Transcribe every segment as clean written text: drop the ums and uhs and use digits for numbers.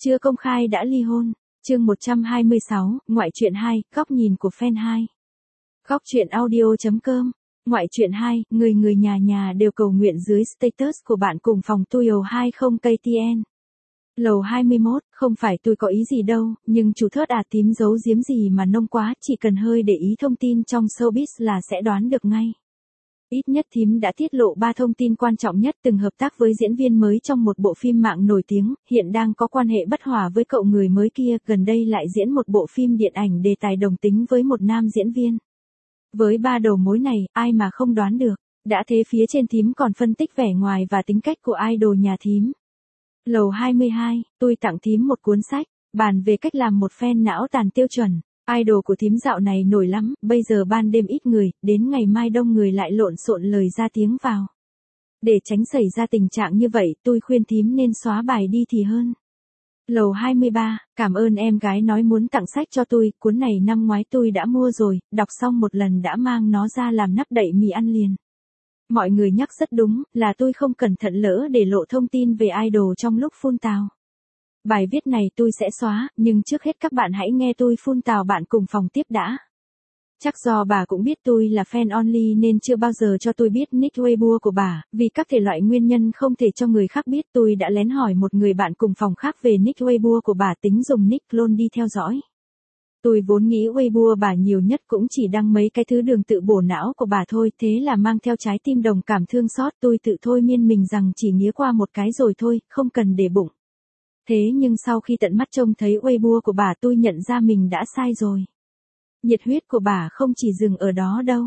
Chưa công khai đã ly hôn. Chương 126, ngoại truyện 2, góc nhìn của fan 2. Góc truyện audio.com. Ngoại truyện 2, người nhà đều cầu nguyện dưới status của bạn cùng phòng Tuyo 20 KTN. Lầu 21, không phải tôi có ý gì đâu, nhưng chủ thớt tím giấu giếm gì mà nông quá, chỉ cần hơi để ý thông tin trong showbiz là sẽ đoán được ngay. Ít nhất thím đã tiết lộ 3 thông tin quan trọng nhất, từng hợp tác với diễn viên mới trong một bộ phim mạng nổi tiếng, hiện đang có quan hệ bất hòa với cậu người mới kia, gần đây lại diễn một bộ phim điện ảnh đề tài đồng tính với một nam diễn viên. Với 3 đầu mối này, ai mà không đoán được, đã thế phía trên thím còn phân tích vẻ ngoài và tính cách của idol nhà thím. Lầu 22, tôi tặng thím một cuốn sách, bàn về cách làm một fan não tàn tiêu chuẩn. Idol của thím dạo này nổi lắm, bây giờ ban đêm ít người, đến ngày mai đông người lại lộn xộn lời ra tiếng vào. Để tránh xảy ra tình trạng như vậy, tôi khuyên thím nên xóa bài đi thì hơn. Lầu 23, cảm ơn em gái nói muốn tặng sách cho tôi, cuốn này năm ngoái tôi đã mua rồi, đọc xong một lần đã mang nó ra làm nắp đậy mì ăn liền. Mọi người nhắc rất đúng, là tôi không cẩn thận lỡ để lộ thông tin về idol trong lúc phun tào. Bài viết này tôi sẽ xóa, nhưng trước hết các bạn hãy nghe tôi phun tào bạn cùng phòng tiếp đã. Chắc do bà cũng biết tôi là fan only nên chưa bao giờ cho tôi biết nick Weibo của bà, vì các thể loại nguyên nhân không thể cho người khác biết, tôi đã lén hỏi một người bạn cùng phòng khác về nick Weibo của bà, tính dùng nick clone đi theo dõi. Tôi vốn nghĩ Weibo bà nhiều nhất cũng chỉ đăng mấy cái thứ đường tự bổ não của bà thôi, thế là mang theo trái tim đồng cảm thương xót, tôi tự thôi miên mình rằng chỉ nghía qua một cái rồi thôi, không cần để bụng. Thế nhưng sau khi tận mắt trông thấy Weibo của bà tôi nhận ra mình đã sai rồi. Nhiệt huyết của bà không chỉ dừng ở đó đâu.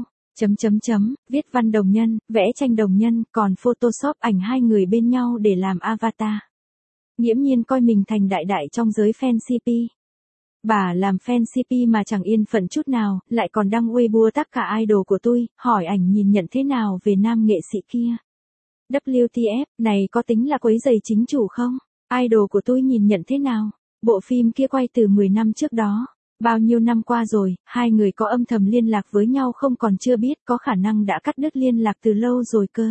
Viết văn đồng nhân, vẽ tranh đồng nhân, còn photoshop ảnh hai người bên nhau để làm avatar. Nghiễm nhiên coi mình thành đại trong giới fan CP. Bà làm fan CP mà chẳng yên phận chút nào, lại còn đăng Weibo tác cả idol của tôi, hỏi ảnh nhìn nhận thế nào về nam nghệ sĩ kia. WTF, này có tính là quấy rầy chính chủ không? Idol của tôi nhìn nhận thế nào? Bộ phim kia quay từ 10 năm trước đó. Bao nhiêu năm qua rồi, hai người có âm thầm liên lạc với nhau không còn chưa biết, có khả năng đã cắt đứt liên lạc từ lâu rồi cơ.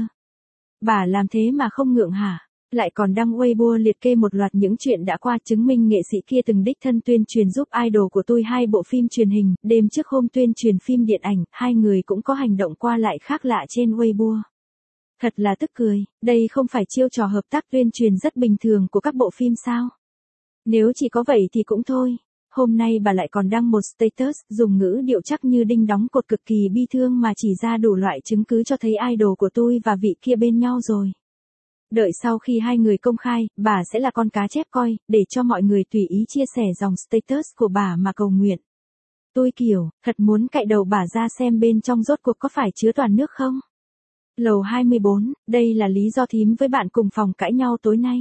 Bà làm thế mà không ngượng hả? Lại còn đăng Weibo liệt kê một loạt những chuyện đã qua, chứng minh nghệ sĩ kia từng đích thân tuyên truyền giúp idol của tôi 2 bộ phim truyền hình, đêm trước hôm tuyên truyền phim điện ảnh, hai người cũng có hành động qua lại khác lạ trên Weibo. Thật là tức cười, đây không phải chiêu trò hợp tác tuyên truyền rất bình thường của các bộ phim sao? Nếu chỉ có vậy thì cũng thôi. Hôm nay bà lại còn đăng một status, dùng ngữ điệu chắc như đinh đóng cột cực kỳ bi thương mà chỉ ra đủ loại chứng cứ cho thấy idol của tôi và vị kia bên nhau rồi. Đợi sau khi hai người công khai, bà sẽ là con cá chép coi, để cho mọi người tùy ý chia sẻ dòng status của bà mà cầu nguyện. Tôi kiểu, thật muốn cạy đầu bà ra xem bên trong rốt cuộc có phải chứa toàn nước không? Lầu 24, đây là lý do thím với bạn cùng phòng cãi nhau tối nay.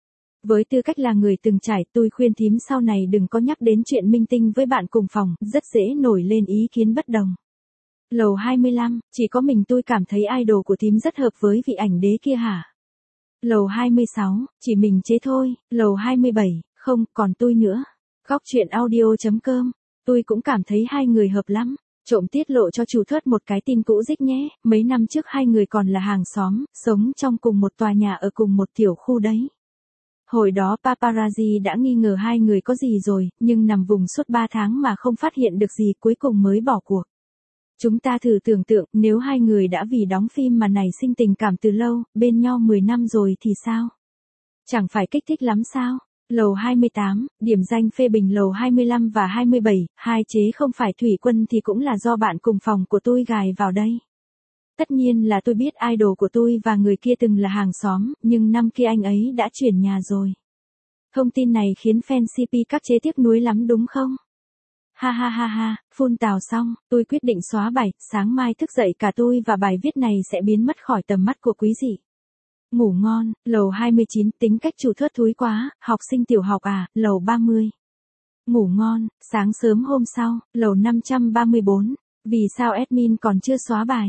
Với tư cách là người từng trải, tôi khuyên thím sau này đừng có nhắc đến chuyện minh tinh với bạn cùng phòng, rất dễ nổi lên ý kiến bất đồng. Lầu 25, chỉ có mình tôi cảm thấy idol của thím rất hợp với vị ảnh đế kia hả? Lầu 26, chỉ mình chế thôi. Lầu 27, không, còn tôi nữa. Góc truyện audio.com, tôi cũng cảm thấy hai người hợp lắm. Trộm tiết lộ cho chủ thớt một cái tin cũ dích nhé, mấy năm trước hai người còn là hàng xóm, sống trong cùng một tòa nhà ở cùng một tiểu khu đấy. Hồi đó paparazzi đã nghi ngờ hai người có gì rồi, nhưng nằm vùng suốt 3 tháng mà không phát hiện được gì, cuối cùng mới bỏ cuộc. Chúng ta thử tưởng tượng, nếu hai người đã vì đóng phim mà nảy sinh tình cảm từ lâu, bên nhau 10 năm rồi thì sao? Chẳng phải kích thích lắm sao? Lầu 28, điểm danh phê bình lầu 25 và 27, hai chế không phải thủy quân thì cũng là do bạn cùng phòng của tôi gài vào đây. Tất nhiên là tôi biết idol của tôi và người kia từng là hàng xóm, nhưng năm kia anh ấy đã chuyển nhà rồi. Thông tin này khiến fan CP các chế tiếc nuối lắm đúng không? Ha, phun tào xong, tôi quyết định xóa bài, sáng mai thức dậy cả tôi và bài viết này sẽ biến mất khỏi tầm mắt của quý vị. Ngủ ngon. Lầu 29, tính cách chủ thớt thúi quá, học sinh tiểu học à? Lầu 30. Ngủ ngon. Sáng sớm hôm sau, lầu 534, vì sao admin còn chưa xóa bài?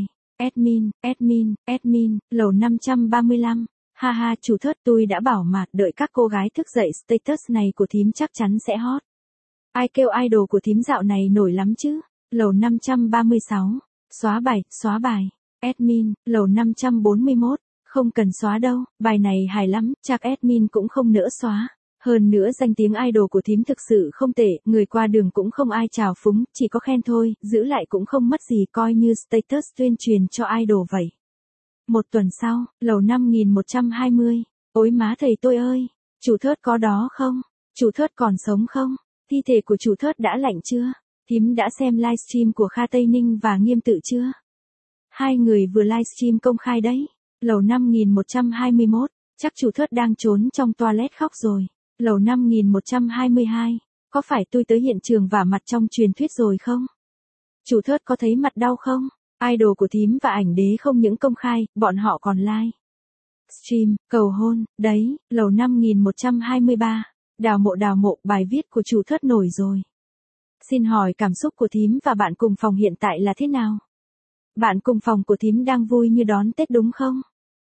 Admin, lầu 535. Ha, chủ thớt, tôi đã bảo mà, đợi các cô gái thức dậy status này của thím chắc chắn sẽ hot. Ai kêu idol của thím dạo này nổi lắm chứ? Lầu 536. Xóa bài. Admin, lầu 541. Không cần xóa đâu, bài này hài lắm, chắc admin cũng không nỡ xóa. Hơn nữa danh tiếng idol của thím thực sự không tệ, người qua đường cũng không ai trào phúng, chỉ có khen thôi, giữ lại cũng không mất gì, coi như status tuyên truyền cho idol vậy. Một tuần sau, lầu 5120. Ôi má thầy tôi ơi, chủ Thớt có đó không? Chủ Thớt còn sống không? Thi thể của chủ Thớt đã lạnh chưa? Thím đã xem livestream của Kha Tây Ninh và Nghiêm Tự chưa? Hai người vừa livestream công khai đấy. Lầu 5121, chắc chủ Thớt đang trốn trong toilet khóc rồi. Lầu 5122, có phải tôi tới hiện trường vả mặt trong truyền thuyết rồi không? Chủ Thớt có thấy mặt đau không? Idol của thím và ảnh đế không những công khai, bọn họ còn live stream, cầu hôn, đấy, lầu 5123, đào mộ, bài viết của chủ Thớt nổi rồi. Xin hỏi cảm xúc của thím và bạn cùng phòng hiện tại là thế nào? Bạn cùng phòng của thím đang vui như đón Tết đúng không?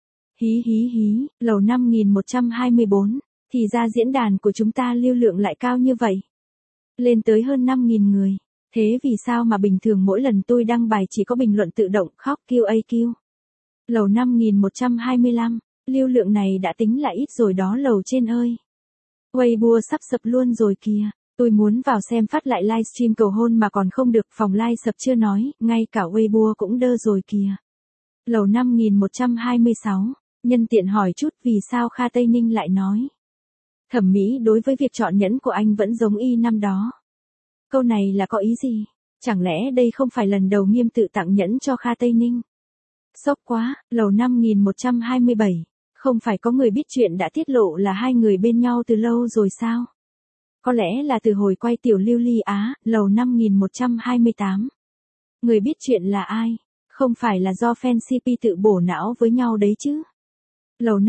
Hí, lầu 5124, thì ra diễn đàn của chúng ta lưu lượng lại cao như vậy. Lên tới hơn 5.000 người. Thế vì sao mà bình thường mỗi lần tôi đăng bài chỉ có bình luận tự động khóc QAQ? Lầu 5125, lưu lượng này đã tính là ít rồi đó lầu trên ơi. Weibo sắp sập luôn rồi kìa. Tôi muốn vào xem phát lại livestream cầu hôn mà còn không được, phòng live sập chưa nói, ngay cả Weibo cũng đơ rồi kìa. Lầu 5126, nhân tiện hỏi chút vì sao Kha Tây Ninh lại nói. Thẩm mỹ đối với việc chọn nhẫn của anh vẫn giống y năm đó. Câu này là có ý gì? Chẳng lẽ đây không phải lần đầu Nghiêm Tự tặng nhẫn cho Kha Tây Ninh? Sốc quá, lầu 5127, không phải có người biết chuyện đã tiết lộ là hai người bên nhau từ lâu rồi sao? Có lẽ là từ hồi quay tiểu lưu ly Á, lầu 5128. Người biết chuyện là ai? Không phải là do fan CP tự bổ não với nhau đấy chứ? Lầu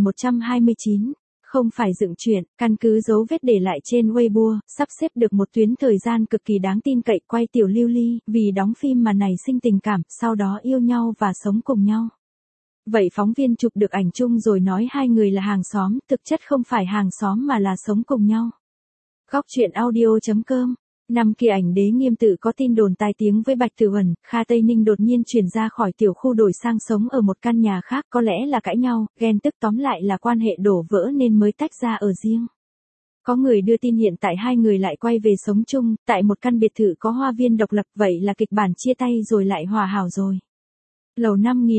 5129. Không phải dựng chuyện, căn cứ dấu vết để lại trên Weibo, sắp xếp được một tuyến thời gian cực kỳ đáng tin cậy quay tiểu lưu ly, vì đóng phim mà nảy sinh tình cảm, sau đó yêu nhau và sống cùng nhau. Vậy phóng viên chụp được ảnh chung rồi nói hai người là hàng xóm, thực chất không phải hàng xóm mà là sống cùng nhau. Góc chuyện audio.com. Năm kia ảnh đế Nghiêm Tự có tin đồn tai tiếng với Bạch Tử Uẩn, Kha Tây Ninh đột nhiên chuyển ra khỏi tiểu khu đổi sang sống ở một căn nhà khác, có lẽ là cãi nhau, ghen tức, tóm lại là quan hệ đổ vỡ nên mới tách ra ở riêng. Có người đưa tin hiện tại hai người lại quay về sống chung, tại một căn biệt thự có hoa viên độc lập, vậy là kịch bản chia tay rồi lại hòa hảo rồi. Lầu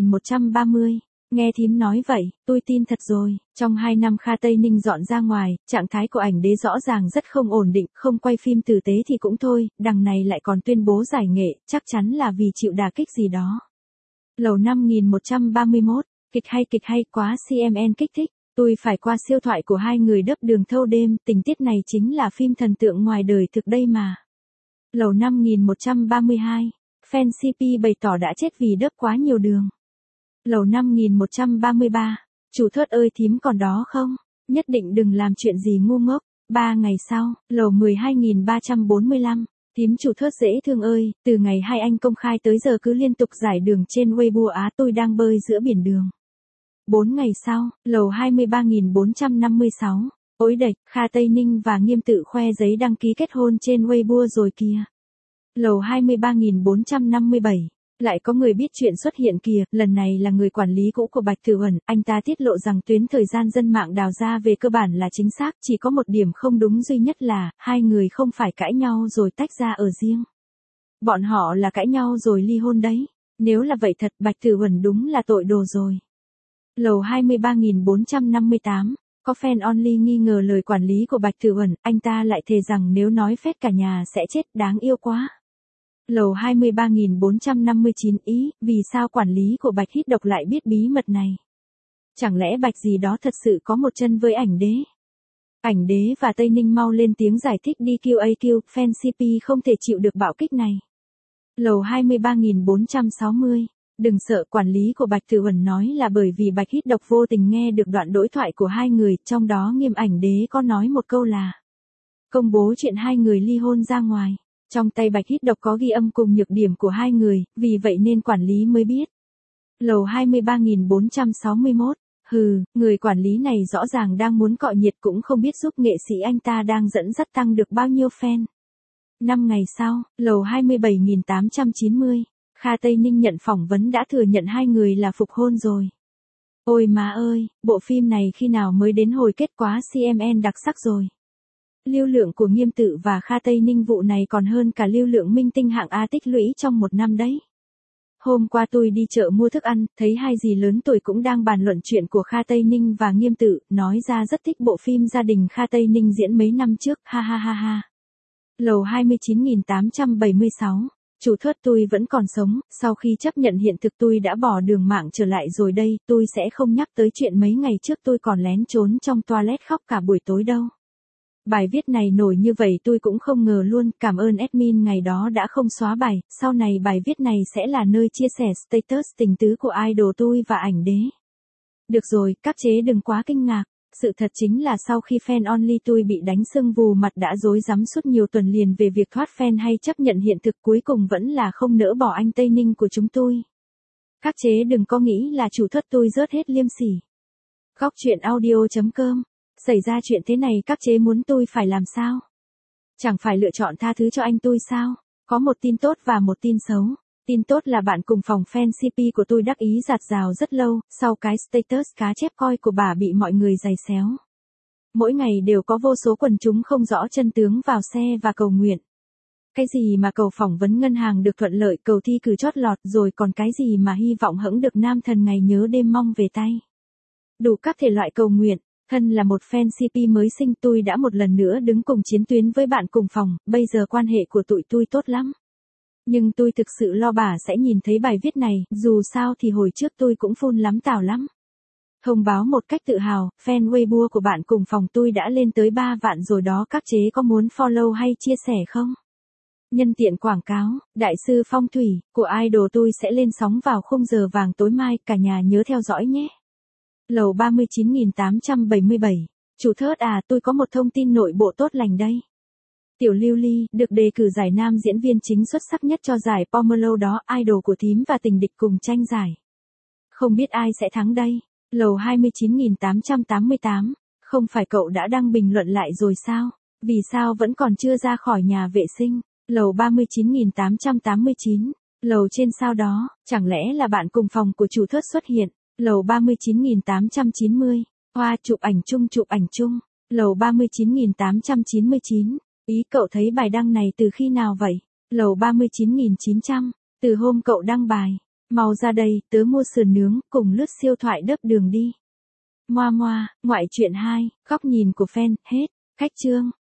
5130. Nghe thím nói vậy, tôi tin thật rồi. Trong 2 năm Kha Tây Ninh dọn ra ngoài, trạng thái của ảnh đế rõ ràng rất không ổn định, không quay phim tử tế thì cũng thôi, đằng này lại còn tuyên bố giải nghệ, chắc chắn là vì chịu đả kích gì đó. Lầu 5131, kịch hay quá, CMN kích thích. Tôi phải qua siêu thoại của hai người đớp đường thâu đêm, tình tiết này chính là phim thần tượng ngoài đời thực đây mà. Lầu 5132, fan CP bày tỏ đã chết vì đớp quá nhiều đường. Lầu 5133, chủ Thớt ơi thím còn đó không? Nhất định đừng làm chuyện gì ngu ngốc. 3 ngày sau, lầu 12345, thím chủ Thớt dễ thương ơi, từ ngày hai anh công khai tới giờ cứ liên tục giải đường trên Weibo Á, tôi đang bơi giữa biển đường. 4 ngày sau, lầu 23456, ối đệch, Kha Tây Ninh và Nghiêm Tự khoe giấy đăng ký kết hôn trên Weibo rồi kìa. Lầu 23457. Lại có người biết chuyện xuất hiện kìa, lần này là người quản lý cũ của Bạch Tử Uẩn, anh ta tiết lộ rằng tuyến thời gian dân mạng đào ra về cơ bản là chính xác, chỉ có một điểm không đúng duy nhất là, hai người không phải cãi nhau rồi tách ra ở riêng. Bọn họ là cãi nhau rồi ly hôn đấy. Nếu là vậy thật, Bạch Tử Uẩn đúng là tội đồ rồi. Lầu 23458, có fan only nghi ngờ lời quản lý của Bạch Tử Uẩn, anh ta lại thề rằng nếu nói phét cả nhà sẽ chết, đáng yêu quá. Lầu 23459 ý, vì sao quản lý của Bạch hít độc lại biết bí mật này? Chẳng lẽ Bạch gì đó thật sự có một chân với ảnh đế? Ảnh đế và Tây Ninh mau lên tiếng giải thích đi QAQ, fan CP không thể chịu được bạo kích này. Lầu 23460, đừng sợ, quản lý của Bạch Tử Uẩn nói là bởi vì Bạch hít độc vô tình nghe được đoạn đối thoại của hai người, trong đó Nghiêm ảnh đế có nói một câu là công bố chuyện hai người ly hôn ra ngoài. Trong tay Bạch hít độc có ghi âm cùng nhược điểm của hai người, vì vậy nên quản lý mới biết. Lầu 23461, người quản lý này rõ ràng đang muốn cọ nhiệt cũng không biết giúp nghệ sĩ anh ta đang dẫn dắt tăng được bao nhiêu fan. 5 ngày sau, lầu 27890, Kha Tây Ninh nhận phỏng vấn đã thừa nhận hai người là phục hôn rồi. Ôi má ơi, bộ phim này khi nào mới đến hồi kết quá CMN đặc sắc rồi. Lưu lượng của Nghiêm Tự và Kha Tây Ninh vụ này còn hơn cả lưu lượng minh tinh hạng A tích lũy trong một năm đấy. Hôm qua tôi đi chợ mua thức ăn, thấy hai dì lớn tuổi cũng đang bàn luận chuyện của Kha Tây Ninh và Nghiêm Tự, nói ra rất thích bộ phim gia đình Kha Tây Ninh diễn mấy năm trước, ha ha ha ha. Lầu 29.876, chủ thớt tôi vẫn còn sống, sau khi chấp nhận hiện thực tôi đã bỏ đường mạng trở lại rồi đây, tôi sẽ không nhắc tới chuyện mấy ngày trước tôi còn lén trốn trong toilet khóc cả buổi tối đâu. Bài viết này nổi như vậy tôi cũng không ngờ luôn, cảm ơn admin ngày đó đã không xóa bài, sau này bài viết này sẽ là nơi chia sẻ status tình tứ của idol tôi và ảnh đế. Được rồi, các chế đừng quá kinh ngạc, sự thật chính là sau khi fan only tôi bị đánh sưng vù mặt đã rối rắm suốt nhiều tuần liền về việc thoát fan hay chấp nhận hiện thực cuối cùng vẫn là không nỡ bỏ anh Tây Ninh của chúng tôi. Các chế đừng có nghĩ là chủ thất tôi rớt hết liêm sỉ. Góc truyện audio.com. Xảy ra chuyện thế này các chế muốn tôi phải làm sao? Chẳng phải lựa chọn tha thứ cho anh tôi sao? Có một tin tốt và một tin xấu. Tin tốt là bạn cùng phòng fan CP của tôi đắc ý giạt rào rất lâu, sau cái status cá chép coi của bà bị mọi người giày xéo. Mỗi ngày đều có vô số quần chúng không rõ chân tướng vào xe và cầu nguyện. Cái gì mà cầu phỏng vấn ngân hàng được thuận lợi, cầu thi cử chót lọt, rồi còn cái gì mà hy vọng hững được nam thần ngày nhớ đêm mong về tay. Đủ các thể loại cầu nguyện. Thân là một fan CP mới sinh tôi đã một lần nữa đứng cùng chiến tuyến với bạn cùng phòng, bây giờ quan hệ của tụi tôi tốt lắm. Nhưng tôi thực sự lo bà sẽ nhìn thấy bài viết này, dù sao thì hồi trước tôi cũng phun lắm tào lắm. Thông báo một cách tự hào, fan Weibo của bạn cùng phòng tôi đã lên tới 3 vạn rồi đó, các chế có muốn follow hay chia sẻ không? Nhân tiện quảng cáo, đại sư phong thủy của idol tôi sẽ lên sóng vào khung giờ vàng tối mai, cả nhà nhớ theo dõi nhé. Lầu 39.877, chủ thớt à, tôi có một thông tin nội bộ tốt lành đây. Tiểu Lưu Ly được đề cử giải nam diễn viên chính xuất sắc nhất cho giải Pomelo đó, idol của thím và tình địch cùng tranh giải. Không biết ai sẽ thắng đây. Lầu 29.888, không phải cậu đã đăng bình luận lại rồi sao? Vì sao vẫn còn chưa ra khỏi nhà vệ sinh? Lầu 39.889, lầu trên sao đó, chẳng lẽ là bạn cùng phòng của chủ thớt xuất hiện? Lầu 39.890, hoa chụp ảnh chung. Lầu 39.899, ý cậu thấy bài đăng này từ khi nào vậy? Lầu 39.900, từ hôm cậu đăng bài. Mau ra đây, tớ mua sườn nướng, cùng lướt siêu thoại đớp đường đi. Ngoa ngoa, ngoại truyện 2, góc nhìn của fan, hết. Khách chương.